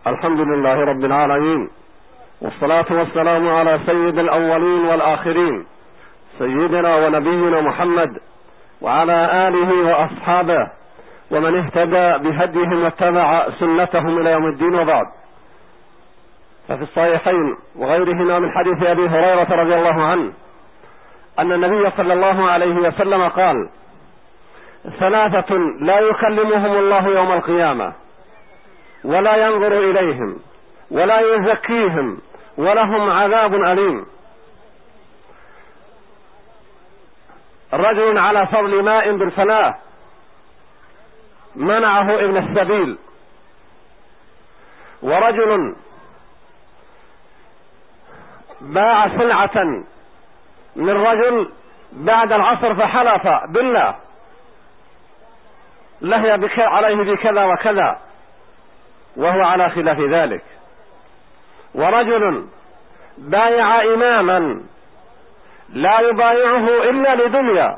الحمد لله رب العالمين، والصلاة والسلام على سيد الأولين والآخرين، سيدنا ونبينا محمد وعلى آله وأصحابه ومن اهتدى بهديهم واتبع سنتهم إلى يوم الدين. وبعد، ففي الصحيحين وغيرهما من حديث أبي هريرة رضي الله عنه أن النبي صلى الله عليه وسلم قال: ثلاثة لا يكلمهم الله يوم القيامة ولا ينظر إليهم ولا يزكيهم ولهم عذاب أليم: رجل على فضل ماء بالفلاة منعه ابن السبيل، ورجل باع سلعة من رجل بعد العصر فحلف بالله لهي عليه بكذا وكذا وهو على خلاف ذلك، ورجل بايع إماما لا يبايعه إلا لدنيا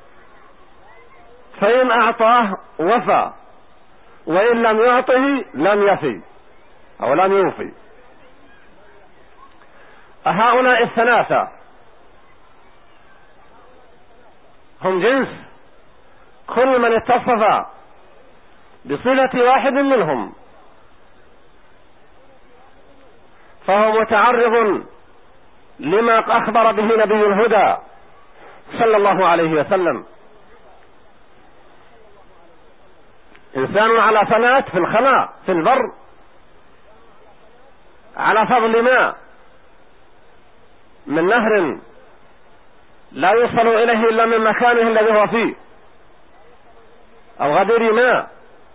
فإن أعطاه وفى وإن لم يعطه لم يفي أو لم يوفي. هؤلاء الثلاثة هم جنس كل من اتصف بصلة واحد منهم فهو متعرض لما أخبر به نبي الهدى صلى الله عليه وسلم: إنسان على فلاة في الخلاء في البر على فضل ماء من نهر لا يوصل إليه إلا من مكانه الذي هو فيه، أو غدير ماء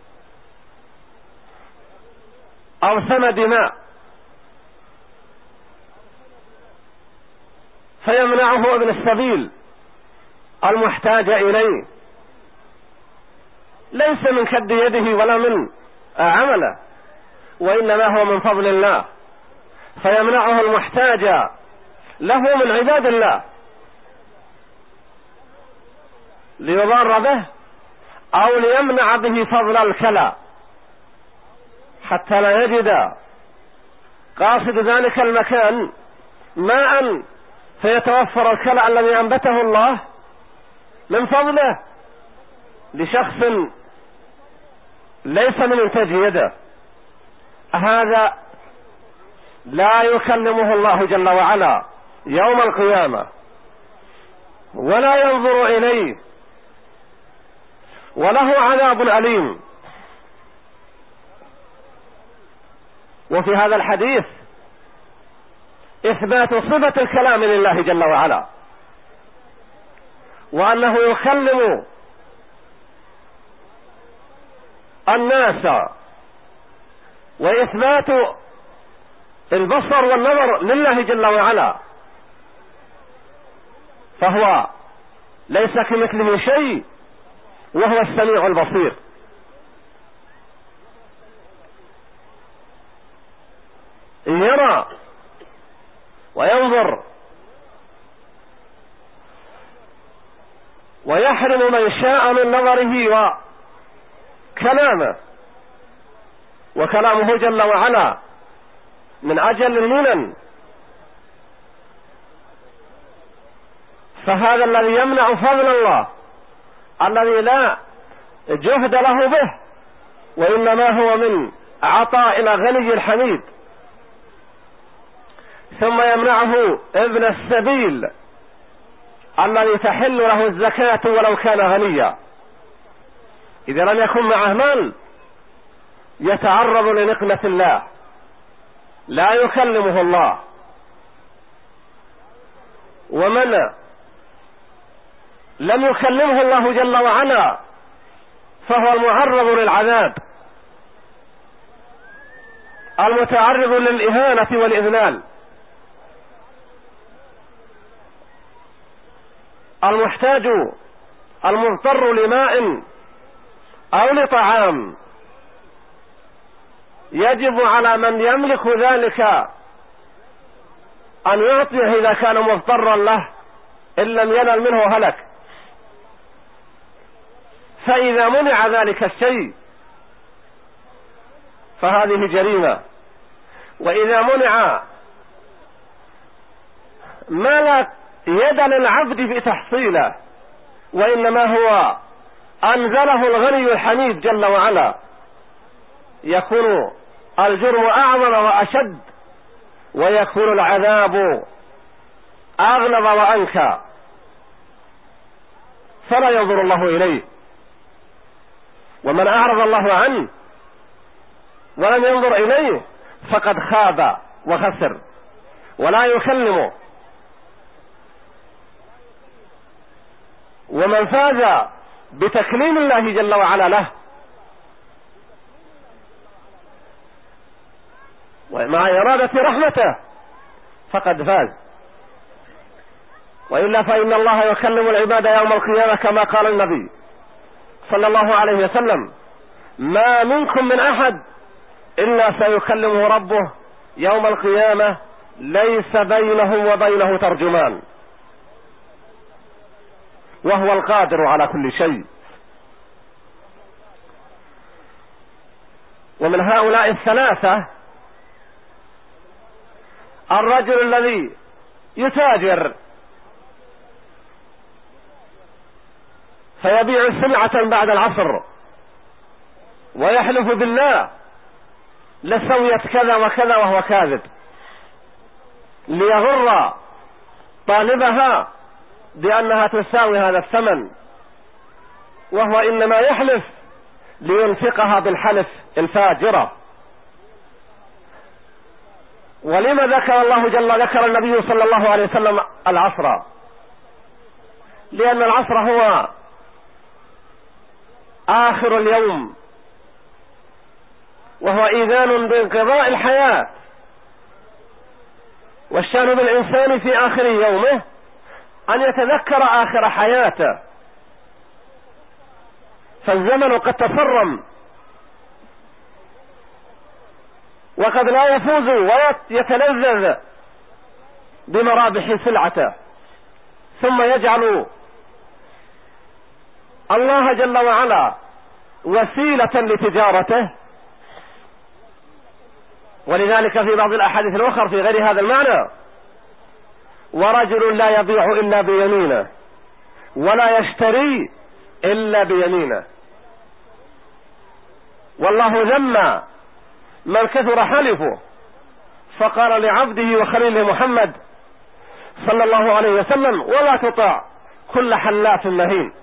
أو سمد ماء، فيمنعه ابن السبيل المحتاج إليه، ليس من كد يده ولا من عمله، وإنما هو من فضل الله، فيمنعه المحتاج له من عباد الله ليضار به أو ليمنع به فضل الكلى حتى لا يجد قاصد ذلك المكان ماء فيتوفر الكلى الذي أنبته الله من فضله لشخص ليس من إنتاج يده. هذا لا يكلمه الله جل وعلا يوم القيامة ولا ينظر إليه وله عذاب أليم. وفي هذا الحديث إثبات صفة الكلام لله جل وعلا، وأنه يكلم الناس، وإثبات البصر والنظر لله جل وعلا، فهو ليس كمثله شيء وهو السميع البصير. يرى وينظر ويحرم من شاء من نظره وكلامه، وكلامه جل وعلا من أجل المنن، فهذا الذي يمنع فضل الله الذي لا جهد له به وإنما هو من عطاء إلى غني الحميد، ثم يمنعه ابن السبيل الذي تحل له الزكاة ولو كان غنيا، إذا لم يكن معه مال يتعرض لنقمة الله لا يكلمه الله. ومن لم يكلمه الله جل وعلا فهو المعرض للعذاب المتعرض للإهانة والإذلال. المحتاج المضطر لماء أو لطعام يجب على من يملك ذلك أن يعطيه إذا كان مضطرا له إن لم ينل منه هلك، فإذا منع ذلك الشيء فهذه جريمة وإذا منع ما لا يد للعبد في تحصيله، وإنما هو أنزله الغني الحميد جل وعلا، يكون الجرم أعظم وأشد، ويكون العذاب أغلظ وأنكى، فلا ينظر الله إليه. ومن أعرض الله عنه ولم ينظر إليه فقد خاب وخسر، ولا يكلمه. ومن فاز بتكليم الله جل وعلا له ومع إرادة رحمته فقد فاز. وإلا فإن الله يكلم العباد يوم القيامة كما قال النبي صلى الله عليه وسلم: ما منكم من أحد إلا سيكلمه ربه يوم القيامة ليس بينه وبينه ترجمان، وهو القادر على كل شيء. ومن هؤلاء الثلاثة الرجل الذي يتاجر فيبيع سلعة بعد العصر ويحلف بالله لسويت كذا وكذا وهو كاذب، ليغر طالبها بأنها تساوي هذا الثمن، وهو إنما يحلف لينفقها بالحلف الفاجرة. ولما ذكر النبي صلى الله عليه وسلم العصر؟ لأن العصر هو آخر اليوم، وهو إذان بانقضاء الحياة، والشأن بالإنسان في آخر يومه أن يتذكر آخر حياته، فالزمن قد تصرم وقد لا يفوز ويتلذذ بمرابح سلعته، ثم يجعل الله جل وعلا وسيلة لتجارته. ولذلك في بعض الأحاديث الأخرى في غير هذا المعنى: ورجل لا يبيع إلا بيمينه ولا يشتري إلا بيمينه. والله ذم من كثر حلفه، فقال لعبده وخليله محمد صلى الله عليه وسلم: ولا تطع كل حلاف مهين.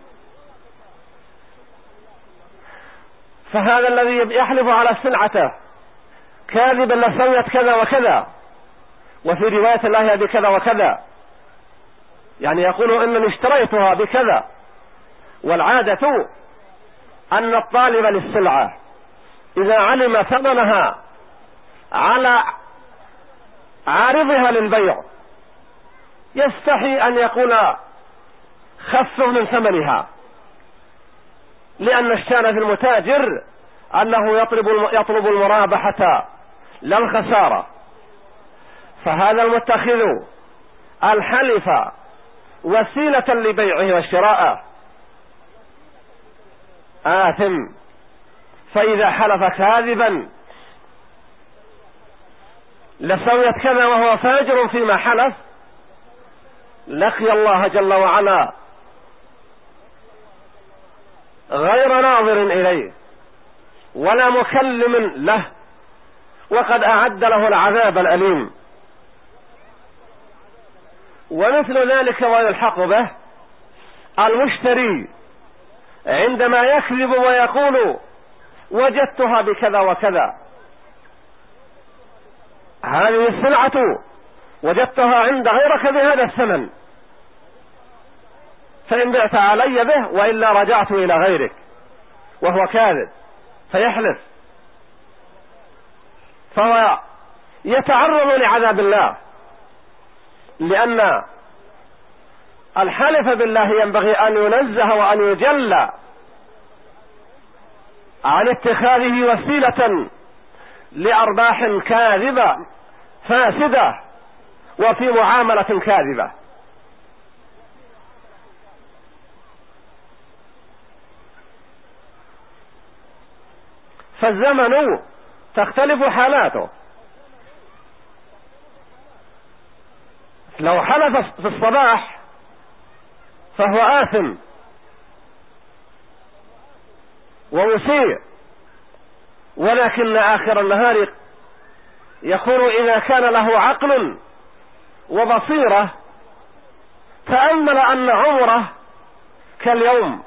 فهذا الذي يحلف على سلعته كاذبا لسويت كذا وكذا، وفي رواية الله بكذا وكذا، يعني يقول إنني اشتريتها بكذا. والعادة أن الطالب للسلعة إذا علم ثمنها على عارضها للبيع يستحي أن يقول خف من ثمنها، لأن الشأن في المتاجر أنه يطلب المرابحة لا الخسارة. فهذا المتخذ الحلف وسيلة لبيعه والشراء آثم، فإذا حلف كاذبا لسويت كذا وهو فاجر فيما حلف لقي الله جل وعلا غير ناظر إليه ولا مكلم له، وقد أعد له العذاب الأليم. ومثل ذلك ويلحق به المشتري عندما يكذب ويقول وجدتها بكذا وكذا، هذه السلعة وجدتها عند غيرك بهذا الثمن، فإن بعت علي به وإلا رجعت إلى غيرك، وهو كاذب فيحلف، فهو يتعرض لعذاب الله، لأن الحلف بالله ينبغي أن ينزه وأن يجل عن اتخاذه وسيلة لأرباح كاذبة فاسدة وفي معاملة كاذبة. فالزمن تختلف حالاته، لو حلف في الصباح فهو آثم ومسيء، ولكن آخر النهار يكون إذا كان له عقل وبصيرة تأمل أن عمره كاليوم،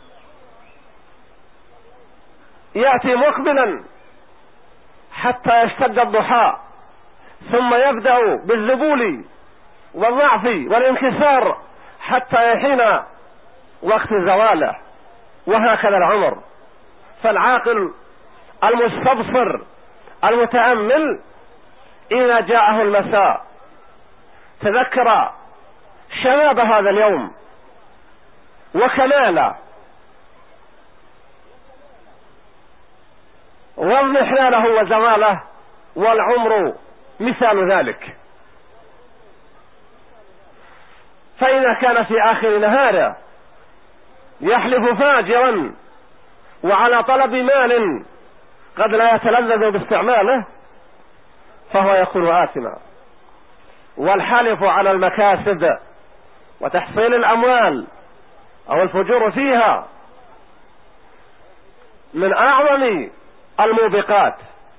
يأتي مقبلا حتى يشتد الضحى، ثم يبدأ بالذبول والضعف والانكسار حتى يحين وقت زواله، وهكذا العمر. فالعاقل المستبصر المتأمل إذا جاءه المساء تذكر شباب هذا اليوم وكماله واضمحلاله وزواله، والعمر مثال ذلك. فإذا كان في آخر نهاره يحلف فاجرا وعلى طلب مال قد لا يتلذذ باستعماله فهو يكون آثما. والحلف على المكاسب وتحصيل الأموال أو الفجور فيها من أعظم الموبقات،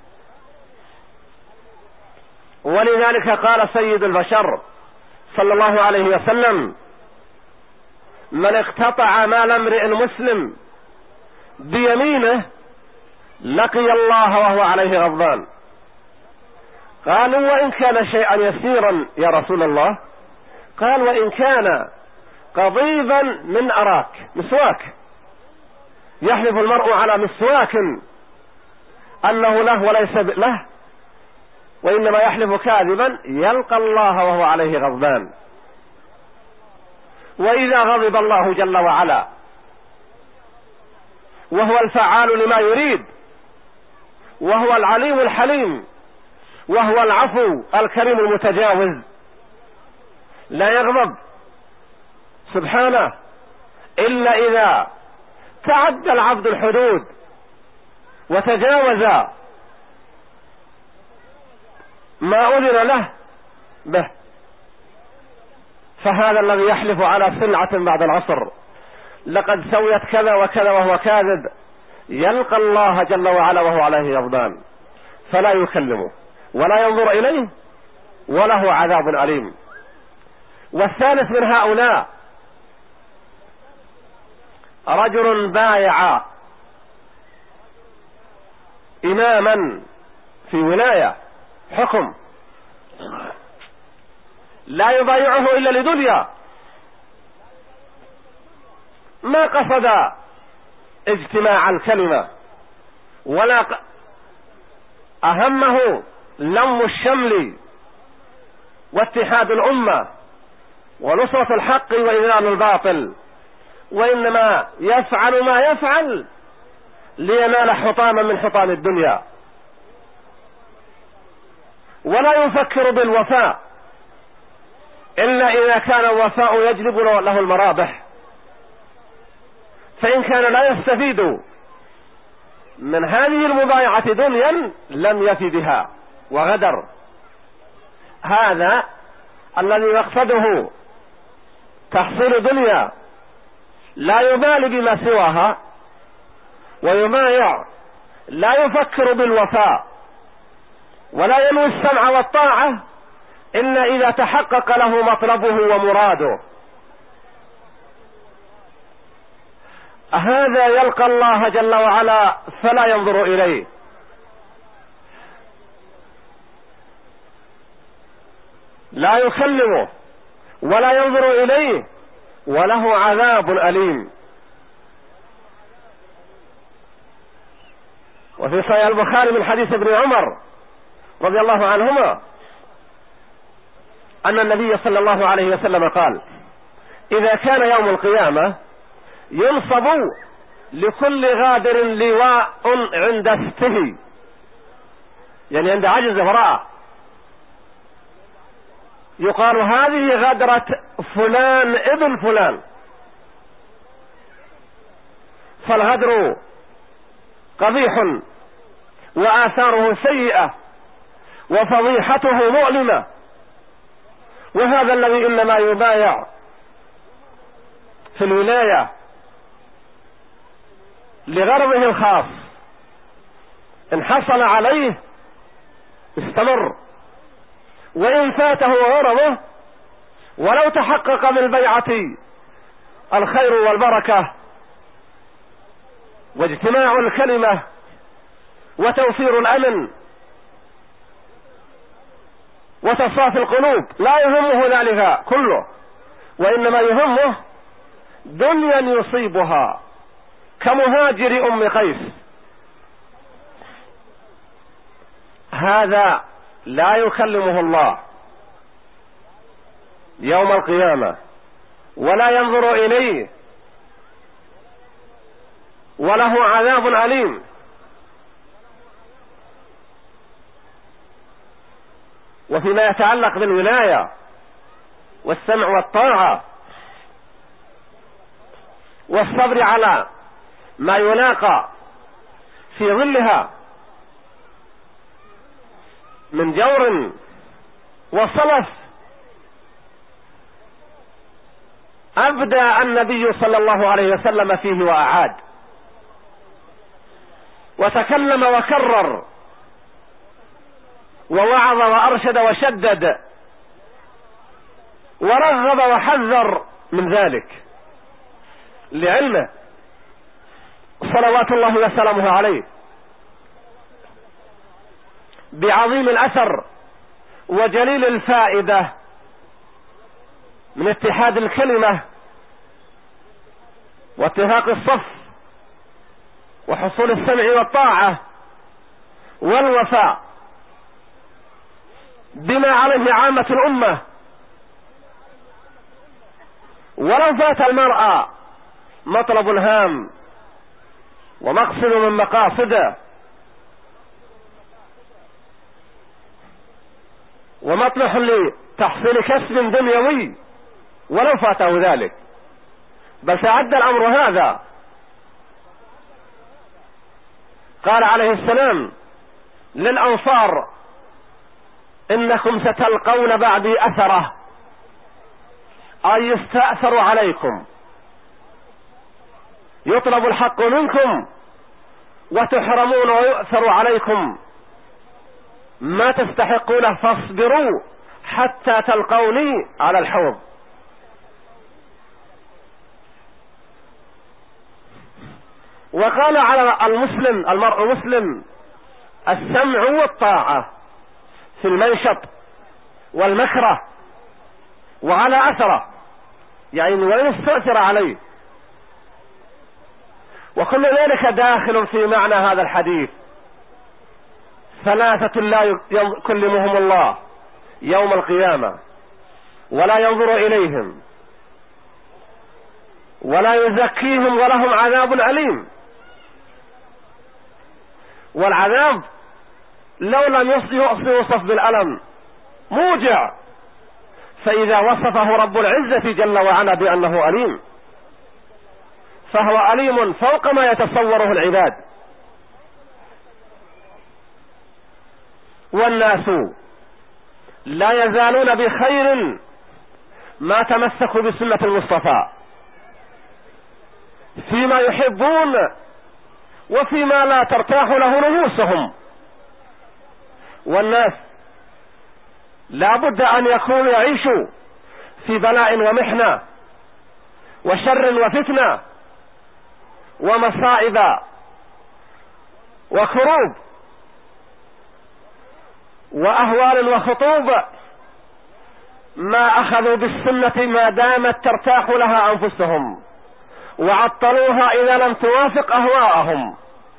ولذلك قال سيد البشر صلى الله عليه وسلم: من اقتطع مال امرئ مسلم بيمينه لقي الله وهو عليه غضبان. قالوا: وإن كان شيئا يسيرا يا رسول الله؟ قال: وإن كان قضيبا من أراك، مسواك، يحلف المرء على مسواك أنه له وليس له، وإنما يحلف كاذبا يلقى الله وهو عليه غضبان. وإذا غضب الله جل وعلا وهو الفعال لما يريد، وهو العليم الحليم، وهو العفو الكريم المتجاوز، لا يغضب سبحانه إلا إذا تعدى العبد الحدود وتجاوز ما أذن له به. فهذا الذي يحلف على سلعة بعد العصر لقد سويت كذا وكذا وهو كاذب يلقى الله جل وعلا وهو عليه غضبان، فلا يكلمه ولا ينظر إليه وله عذاب أليم. والثالث من هؤلاء رجل بايع إماما في ولاية حكم، لا يبايعه إلا لدنيا، ما قصد اجتماع الكلمة ولا أهمه لم الشمل واتحاد الأمة ونصرة الحق وإذلال الباطل، وإنما يفعل ما يفعل لينال حطاما من حطام الدنيا، ولا يفكر بالوفاء إلا إذا كان الوفاء يجلب له المرابح، فإن كان لا يستفيد من هذه المبايعة دنيا لم يفي بها وغدر. هذا الذي يقصده تحصيل دنيا لا يبالي بما سواها ويبايع، لا يفكر بالوفاء ولا ينوي السمع والطاعة إلا إذا تحقق له مطلبه ومراده. هذا يلقى الله جل وعلا فلا ينظر إليه، لا يكلمه ولا ينظر إليه وله عذاب أليم. وفي صحيح البخاري من حديث ابن عمر رضي الله عنهما أن النبي صلى الله عليه وسلم قال: إذا كان يوم القيامة ينصب لكل غادر لواء عند استه، يعني عند عجز امرأة، يقال هذه غدرة فلان ابن فلان. فالغدر قبيح وآثاره سيئة وفضيحته مؤلمة، وهذا الذي إنما يبايع في الولاية لغرضه الخاص، إن حصل عليه استمر، وإن فاته غرضه ولو تحقق بالبيعة الخير والبركة واجتماع الكلمة وتوفير الأمن وتصافي القلوب، لا يهمه ذلك كله، وإنما يهمه دنيا يصيبها كمهاجر أم قيس. هذا لا يكلمه الله يوم القيامة ولا ينظر إليه وله عذاب أليم. وفيما يتعلق بالولاية والسمع والطاعة والصبر على ما يلاقى في ظلها من جور وصلف، أبدى النبي صلى الله عليه وسلم فيه وأعاد، وتكلم وكرر ووعظ وأرشد وشدد ورغب وحذر من ذلك، لعلمه صلوات الله وسلامه عليه بعظيم الأثر وجليل الفائدة من اتحاد الكلمة واتفاق الصف وحصول السمع والطاعة والوفاء بما عليه عامة الأمة. ولو فات المرأة مطلب هام ومقصد من مقاصده ومطلح لتحصيل كسب دنيوي ولو فاته ذلك، بل تعدى الأمر هذا. قال عليه السلام للأنصار: إنكم ستلقون بعدي أثرة، أي يستأثر عليكم، يطلب الحق منكم وتحرمون ويؤثر عليكم ما تستحقونه، فاصبروا حتى تلقوني على الحوض. وقال على المسلم المرء مسلم السمع والطاعة في المنشط والمكره وعلى أثره، يعني وإن استأثر عليه، وكل ذلك داخل في معنى هذا الحديث: ثلاثة لا يكلمهم الله يوم القيامة ولا ينظر إليهم ولا يزكيهم ولهم عذاب أليم. والعذاب لو لم يوصف بالألم موجع، فإذا وصفه رب العزة جل وعلا بأنه أليم فهو أليم فوق ما يتصوره العباد. والناس لا يزالون بخير ما تمسكوا بسنة المصطفى فيما يحبون وفيما لا ترتاح له نفوسهم. والناس لا بد أن يكونوا يعيشوا في بلاء ومحنة وشر وفتنة ومصائب وكروب وأهوال وخطوب، ما أخذوا بالسنة ما دامت ترتاح لها أنفسهم وعطلوها إذا لم توافق أهواءهم.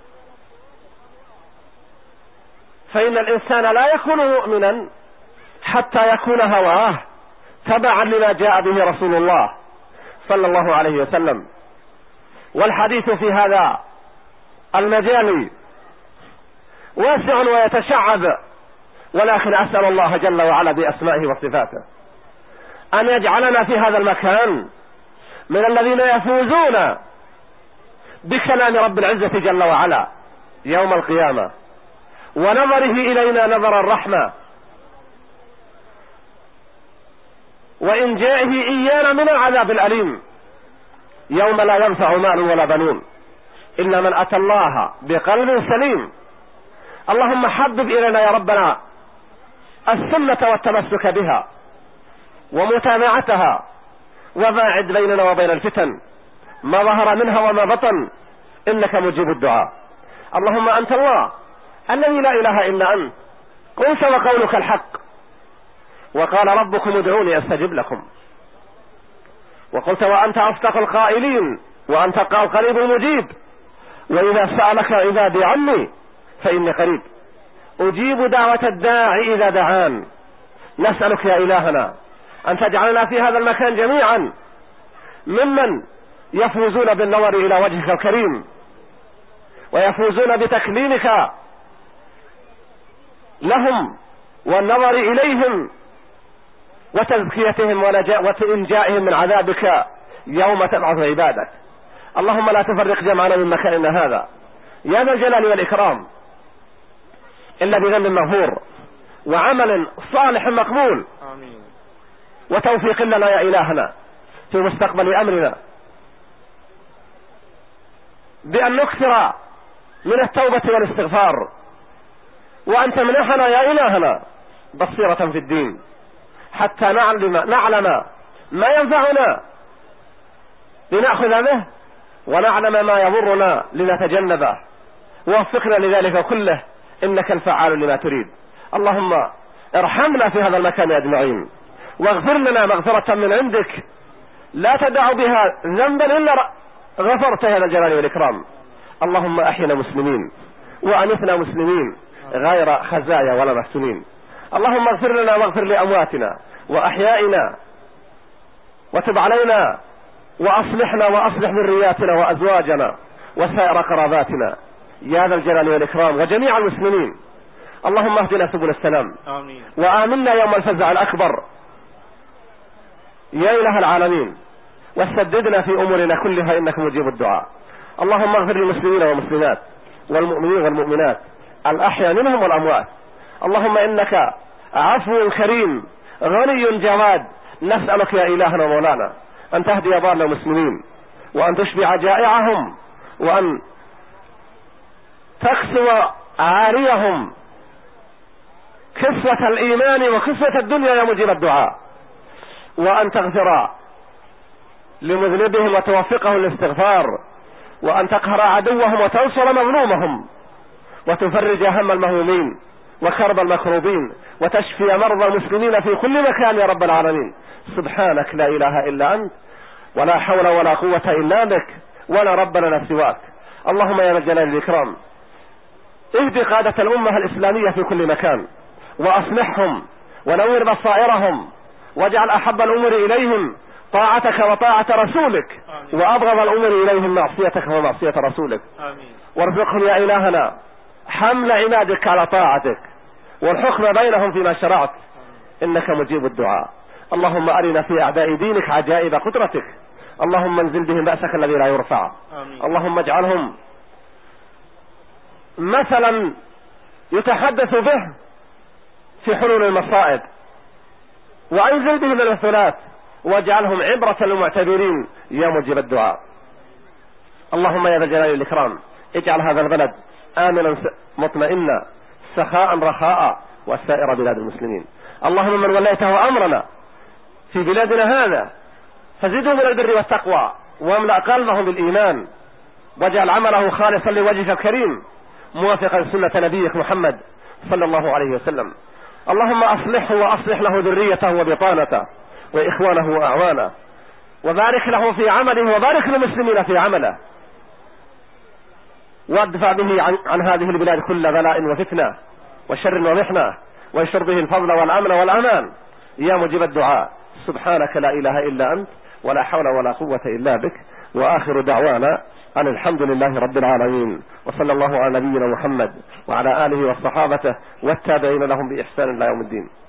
فإن الإنسان لا يكون مؤمنا حتى يكون هواه تبعا لما جاء به رسول الله صلى الله عليه وسلم. والحديث في هذا المجال واسع ويتشعب، ولكن أسأل الله جل وعلا بأسمائه وصفاته أن يجعلنا في هذا المكان من الذين يفوزون بكلام رب العزة جل وعلا يوم القيامة ونظره إلينا نظر الرحمة وإنجائه إيانا من العذاب الأليم يوم لا ينفع مال ولا بنون إلا من أتى الله بقلب سليم. اللهم حبب إلينا يا ربنا السنة والتمسك بها ومتابعتها، وباعد بيننا وبين الفتن ما ظهر منها وما بطن، إنك مجيب الدعاء. اللهم أنت الله الذي لا إله إلا أنت، قلت وقولك الحق، وقال ربكم ادعوني أستجب لكم، وقلت وأنت أصدق القائلين، وأنت القريب المجيب، وإذا سألك عبادي عني فإني قريب أجيب دعوة الداعي إذا دعان. نسألك يا إلهنا أن تجعلنا في هذا المكان جميعا ممن يفوزون بالنظر إلى وجهك الكريم، ويفوزون بتكليمك لهم والنظر إليهم وتزكيتهم وإنجائهم من عذابك يوم تبعث عبادك. اللهم لا تفرق جمعنا من مكاننا هذا يا ذا الجلال والإكرام إلا بذنب مغفور وعمل صالح مقبول، آمين. وتوفيق لنا يا إلهنا في مستقبل أمرنا، بأن نكثر من التوبة والاستغفار، وأن تمنحنا يا إلهنا بصيرة في الدين حتى نعلم ما ينفعنا لنأخذ به، ونعلم ما يضرنا لنتجنبه، ووفقنا لذلك كله إنك الفعال لما تريد. اللهم ارحمنا في هذا المكان أجمعين، واغفر لنا مغفرة من عندك لا تدع بها ذنبا إلا غفرت هذا الجلال والإكرام. اللهم أحينا مسلمين وأنثنا مسلمين غير خزايا ولا مفتونين. اللهم اغفر لنا واغفر لأمواتنا وأحيائنا، وتب علينا وأصلحنا وأصلح ذرياتنا وأزواجنا وسائر قراباتنا يا ذا الجلال والإكرام، وجميع المسلمين. اللهم اهدنا سبل السلام، آمين. وآمنا يوم الفزع الأكبر يا إله العالمين، وسددنا في أمورنا كلها إنك مجيب الدعاء. اللهم اغفر للمسلمين والمسلمات والمؤمنين والمؤمنات الأحياء منهم والأموات. اللهم إنك عفو كريم غني جواد، نسألك يا إلهنا ومولانا أن تهدي ضال المسلمين، وأن تشبع جائعهم، وأن تكسو عاريهم كسوة الإيمان وكسوة الدنيا يا مجيب الدعاء، وأن تغفر لمذنبهم وتوفقهم للاستغفار، وأن تقهر عدوهم وتنصر مظلومهم، وتفرج هم المهمومين وكرب المكروبين، وتشفي مرضى المسلمين في كل مكان يا رب العالمين. سبحانك لا إله إلا أنت، ولا حول ولا قوة إلا بك، ولا رب لنا سواك. اللهم يا ذا الجلال والإكرام اهد قادة الأمة الإسلامية في كل مكان، وأصلحهم ونور بصائرهم، واجعل أحب الأمور إليهم طاعتك وطاعة رسولك، وأبغض الأمور إليهم معصيتك ومعصية رسولك. آمين. وارزقهم يا إلهنا حمل عبادك على طاعتك، والحكم بينهم فيما شرعت، إنك مجيب الدعاء. اللهم أرنا في أعداء دينك عجائب قدرتك، اللهم انزل بهم بأسك الذي لا يرفع. آمين. اللهم اجعلهم مثلا يتحدث به في حلول المصائب، وأنزل بهم الوثلات، واجعلهم عبرة للمعتبرين يا مجيب الدعاء. اللهم يا ذا الجلال والإكرام اجعل هذا البلد آمنا مطمئنا سخاء رخاء وسائر بلاد المسلمين. اللهم من وليته أمرنا في بلادنا هذا فزده من البر والتقوى، واملأ قلبه بالإيمان، واجعل عمله خالصا لوجهك الكريم موافقا سنة نبيك محمد صلى الله عليه وسلم. اللهم أصلحه وأصلح له ذريته وبطانته وإخوانه وأعوانه، وبارك له في عمله، وبارك للمسلمين في عمله، وادفع به عن هذه البلاد كل بلاء وفتنة وشر ومحنة، وانشر به الفضل والأمن والأمان يا مجيب الدعاء. سبحانك لا إله إلا أنت، ولا حول ولا قوة إلا بك. وآخر دعوانا أن الحمد لله رب العالمين، وصلى الله على نبينا محمد وعلى آله وصحابته والتابعين لهم بإحسان إلى يوم الدين.